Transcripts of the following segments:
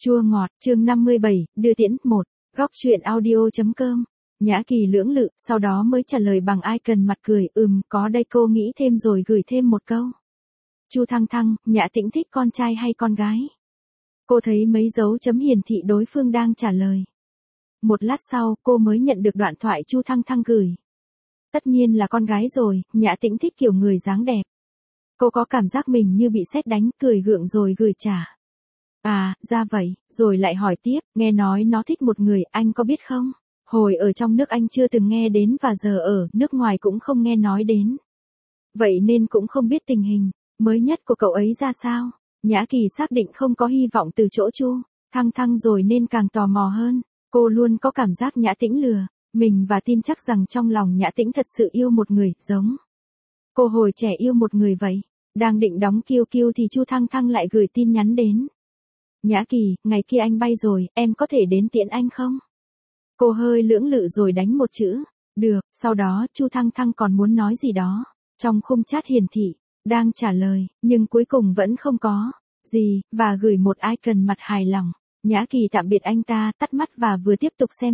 Chua ngọt, chương 57, đưa tiễn, 1. Góc truyện audio.com. Nhã Kỳ lưỡng lự, sau đó mới trả lời bằng icon mặt cười, có đây cô nghĩ thêm rồi gửi thêm một câu. Chu Thăng Thăng, Nhã Tĩnh thích con trai hay con gái? Cô thấy mấy dấu chấm hiển thị đối phương đang trả lời. Một lát sau, cô mới nhận được đoạn thoại Chu Thăng Thăng gửi. Tất nhiên là con gái rồi, Nhã Tĩnh thích kiểu người dáng đẹp. Cô có cảm giác mình như bị sét đánh, cười gượng rồi gửi trả. À, ra vậy, rồi lại hỏi tiếp, nghe nói nó thích một người, anh có biết không? Hồi ở trong nước anh chưa từng nghe đến và giờ ở nước ngoài cũng không nghe nói đến. Vậy nên cũng không biết tình hình mới nhất của cậu ấy ra sao. Nhã Kỳ xác định không có hy vọng từ chỗ Chu Thăng Thăng rồi nên càng tò mò hơn. Cô luôn có cảm giác Nhã Tĩnh lừa mình và tin chắc rằng trong lòng Nhã Tĩnh thật sự yêu một người, giống cô hồi trẻ yêu một người vậy. Đang định đóng kiêu kiêu thì Chu Thăng Thăng lại gửi tin nhắn đến. Nhã Kỳ, ngày kia anh bay rồi, em có thể đến tiễn anh không? Cô hơi lưỡng lự rồi đánh một chữ, được, sau đó Chu Thăng Thăng còn muốn nói gì đó. Trong khung chat hiển thị, đang trả lời, nhưng cuối cùng vẫn không có gì, và gửi một icon mặt hài lòng. Nhã Kỳ tạm biệt anh ta, tắt mắt và vừa tiếp tục xem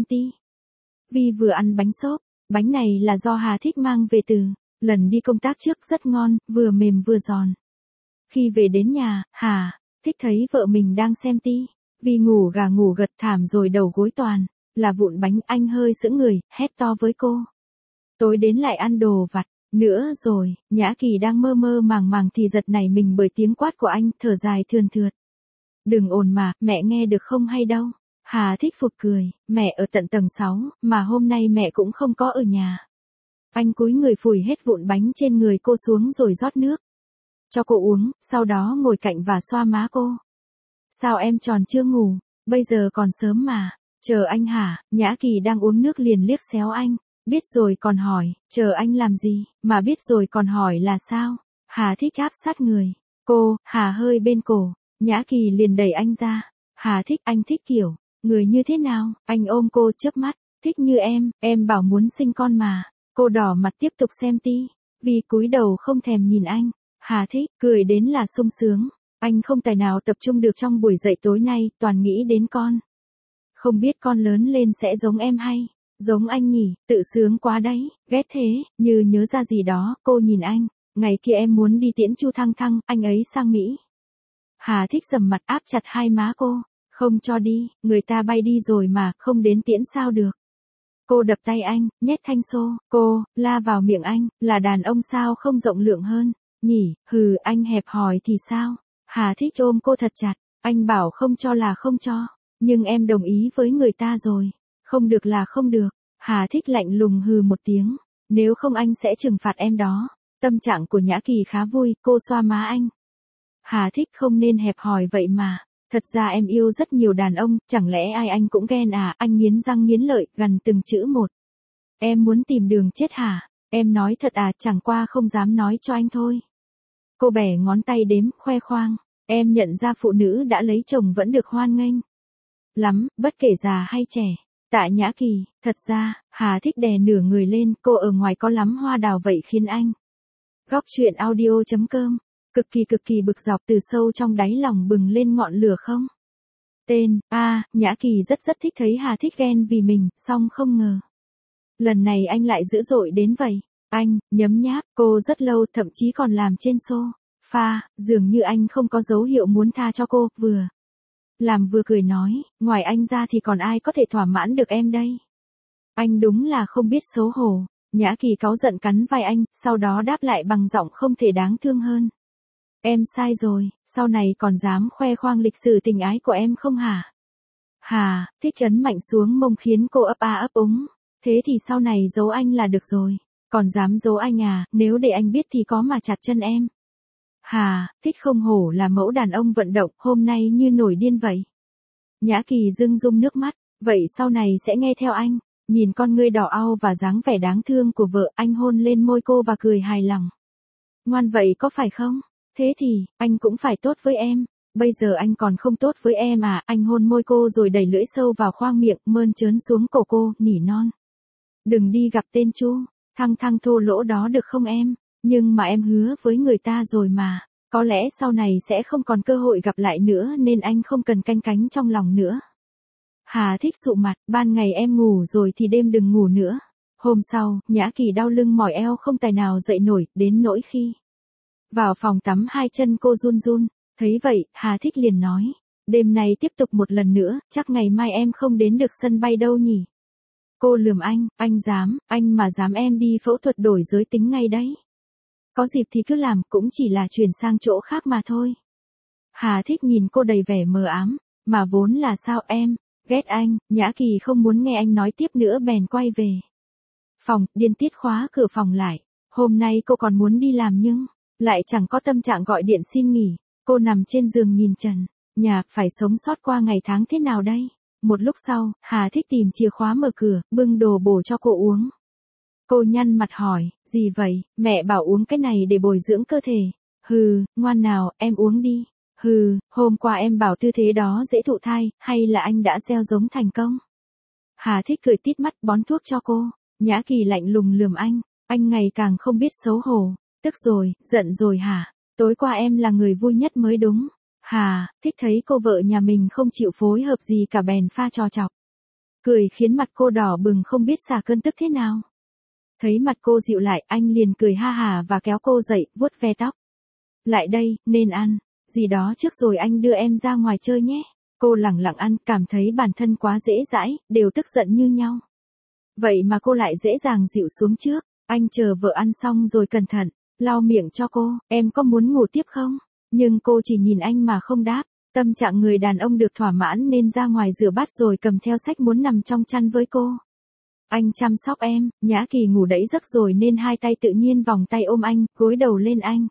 Vi vừa ăn bánh xốp, bánh này là do Hà Thích mang về từ lần đi công tác trước, rất ngon, vừa mềm vừa giòn. Khi về đến nhà, Hà Thích thấy vợ mình đang xem Vi ngủ gà ngủ gật thảm rồi đầu gối toàn là vụn bánh, anh hơi sững người, hét to với cô. Tối đến lại ăn đồ vặt nữa rồi. Nhã Kỳ đang mơ mơ màng màng thì giật nảy mình bởi tiếng quát của anh, thở dài thườn thượt. Đừng ồn mà, mẹ nghe được không hay đâu. Hà Thích phụt cười, mẹ ở tận tầng 6, mà hôm nay mẹ cũng không có ở nhà. Anh cúi người phủi hết vụn bánh trên người cô xuống rồi rót nước cho cô uống, sau đó ngồi cạnh và xoa má cô. Sao em tròn chưa ngủ, bây giờ còn sớm mà. Chờ anh hả? Nhã Kỳ đang uống nước liền liếc xéo anh. Biết rồi còn hỏi, chờ anh làm gì, mà biết rồi còn hỏi là sao? Hà Thích áp sát người cô, Hà hơi bên cổ. Nhã Kỳ liền đẩy anh ra. Hà Thích, anh thích kiểu người như thế nào? Anh ôm cô chớp mắt. Thích như em bảo muốn sinh con mà. Cô đỏ mặt tiếp tục xem Vi cúi đầu không thèm nhìn anh. Hà Thích cười đến là sung sướng. Anh không tài nào tập trung được trong buổi dậy tối nay, toàn nghĩ đến con. Không biết con lớn lên sẽ giống em hay giống anh nhỉ, tự sướng quá đấy, ghét thế. Như nhớ ra gì đó, cô nhìn anh. Ngày kia em muốn đi tiễn Chu Thăng Thăng, anh ấy sang Mỹ. Hà Thích sầm mặt áp chặt hai má cô. Không cho đi, người ta bay đi rồi mà, không đến tiễn sao được. Cô đập tay anh, nhét thanh xô, cô, la vào miệng anh, là đàn ông sao không rộng lượng hơn, nhỉ, hừ, anh hẹp hòi thì sao? Hà Thích ôm cô thật chặt, anh bảo không cho là không cho, nhưng em đồng ý với người ta rồi, không được là không được. Hà Thích lạnh lùng hừ một tiếng, nếu không anh sẽ trừng phạt em đó. Tâm trạng của Nhã Kỳ khá vui, cô xoa má anh. Hà Thích, không nên hẹp hòi vậy mà. Thật ra em yêu rất nhiều đàn ông, chẳng lẽ ai anh cũng ghen à? Anh nghiến răng nghiến lợi, gằn từng chữ một. Em muốn tìm đường chết hả? Em nói thật à, chẳng qua không dám nói cho anh thôi. Cô bẻ ngón tay đếm, khoe khoang. Em nhận ra phụ nữ đã lấy chồng vẫn được hoan nghênh lắm, bất kể già hay trẻ. Tạ Nhã Kỳ, thật ra, Hà Thích đè nửa người lên, cô ở ngoài có lắm hoa đào vậy khiến anh. Góc truyện audio.com. Cực kỳ bực dọc, từ sâu trong đáy lòng bừng lên ngọn lửa không tên. Nhã Kỳ rất thích thấy Hà Thích ghen vì mình, song không ngờ lần này anh lại dữ dội đến vậy. Anh nhấm nháp cô rất lâu, thậm chí còn làm trên sofa, dường như anh không có dấu hiệu muốn tha cho cô, vừa làm vừa cười nói, ngoài anh ra thì còn ai có thể thỏa mãn được em đây. Anh đúng là không biết xấu hổ. Nhã Kỳ cáu giận cắn vai anh, sau đó đáp lại bằng giọng không thể đáng thương hơn. Em sai rồi, sau này còn dám khoe khoang lịch sử tình ái của em không hả? Hà Thích ấn mạnh xuống mông khiến cô ấp ấp úng. Thế thì sau này giấu anh là được rồi. Còn dám giấu anh à, nếu để anh biết thì có mà chặt chân em. Hà Thích không hổ là mẫu đàn ông vận động, hôm nay như nổi điên vậy. Nhã Kỳ rưng rưng nước mắt, vậy sau này sẽ nghe theo anh. Nhìn con ngươi đỏ au và dáng vẻ đáng thương của vợ, anh hôn lên môi cô và cười hài lòng. Ngoan vậy có phải không? Thế thì, anh cũng phải tốt với em. Bây giờ anh còn không tốt với em à? Anh hôn môi cô rồi đẩy lưỡi sâu vào khoang miệng, mơn trớn xuống cổ cô, nỉ non. Đừng đi gặp tên Chu Thăng Thăng thô lỗ đó được không em? Nhưng mà em hứa với người ta rồi mà. Có lẽ sau này sẽ không còn cơ hội gặp lại nữa nên anh không cần canh cánh trong lòng nữa. Hà Thích sụ mặt, ban ngày em ngủ rồi thì đêm đừng ngủ nữa. Hôm sau, Nhã Kỳ đau lưng mỏi eo không tài nào dậy nổi, đến nỗi khi vào phòng tắm hai chân cô run run. Thấy vậy, Hà Thích liền nói, đêm nay tiếp tục một lần nữa, chắc ngày mai em không đến được sân bay đâu nhỉ. Cô lườm anh dám, anh mà dám em đi phẫu thuật đổi giới tính ngay đấy. Có dịp thì cứ làm, cũng chỉ là chuyển sang chỗ khác mà thôi. Hà Thích nhìn cô đầy vẻ mờ ám, mà vốn là sao em, ghét anh. Nhã Kỳ không muốn nghe anh nói tiếp nữa bèn quay về phòng, điên tiết khóa cửa phòng lại. Hôm nay cô còn muốn đi làm nhưng lại chẳng có tâm trạng gọi điện xin nghỉ. Cô nằm trên giường nhìn trần nhà, phải sống sót qua ngày tháng thế nào đây? Một lúc sau, Hà Thích tìm chìa khóa mở cửa, bưng đồ bổ cho cô uống. Cô nhăn mặt hỏi, gì vậy? Mẹ bảo uống cái này để bồi dưỡng cơ thể. Hừ, ngoan nào, em uống đi. Hừ, hôm qua em bảo tư thế đó dễ thụ thai, hay là anh đã gieo giống thành công? Hà Thích cười tít mắt bón thuốc cho cô. Nhã Kỳ lạnh lùng lườm anh ngày càng không biết xấu hổ. Tức rồi, giận rồi hả? Tối qua em là người vui nhất mới đúng. Hà Thích thấy cô vợ nhà mình không chịu phối hợp gì cả bèn pha trò chọc. Cười khiến mặt cô đỏ bừng không biết xả cơn tức thế nào. Thấy mặt cô dịu lại, anh liền cười ha hà và kéo cô dậy, vuốt ve tóc. Lại đây, nên ăn gì đó trước rồi anh đưa em ra ngoài chơi nhé. Cô lẳng lặng ăn, cảm thấy bản thân quá dễ dãi, đều tức giận như nhau. Vậy mà cô lại dễ dàng dịu xuống trước. Anh chờ vợ ăn xong rồi cẩn thận lau miệng cho cô, em có muốn ngủ tiếp không? Nhưng cô chỉ nhìn anh mà không đáp. Tâm trạng người đàn ông được thỏa mãn nên ra ngoài rửa bát rồi cầm theo sách muốn nằm trong chăn với cô. Anh chăm sóc em. Nhã Kỳ ngủ đẫy giấc rồi nên hai tay tự nhiên vòng tay ôm anh, gối đầu lên anh.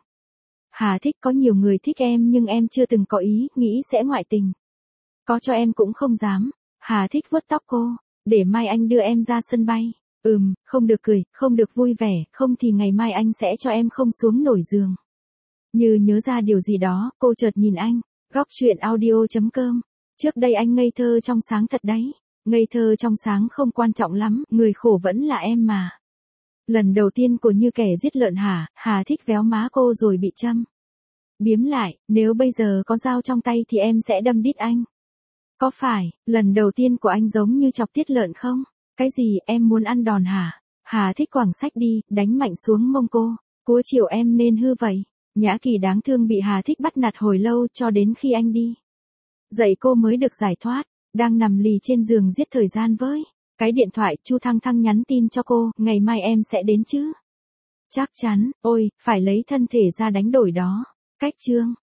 Hà Thích, có nhiều người thích em nhưng em chưa từng có ý, nghĩ sẽ ngoại tình. Có cho em cũng không dám. Hà Thích vuốt tóc cô, để mai anh đưa em ra sân bay. Không được cười, không được vui vẻ, không thì ngày mai anh sẽ cho em không xuống nổi giường. Như nhớ ra điều gì đó, cô chợt nhìn anh. Góc truyện audio.com. Trước đây anh ngây thơ trong sáng thật đấy. Ngây thơ trong sáng không quan trọng lắm, người khổ vẫn là em mà. Lần đầu tiên cô như kẻ giết lợn hả? Hà Thích véo má cô rồi bị châm biếm lại, nếu bây giờ có dao trong tay thì em sẽ đâm đít anh. Có phải, lần đầu tiên của anh giống như chọc tiết lợn không? Cái gì, em muốn ăn đòn hả? Hà Thích quẳng sách đi, đánh mạnh xuống mông cô. Cúa chiều em nên hư vậy. Nhã Kỳ đáng thương bị Hà Thích bắt nạt hồi lâu cho đến khi anh đi dậy cô mới được giải thoát. Đang nằm lì trên giường giết thời gian với cái điện thoại, Chu Thăng Thăng nhắn tin cho cô, ngày mai em sẽ đến chứ? Chắc chắn, ôi, phải lấy thân thể ra đánh đổi đó. Cách chương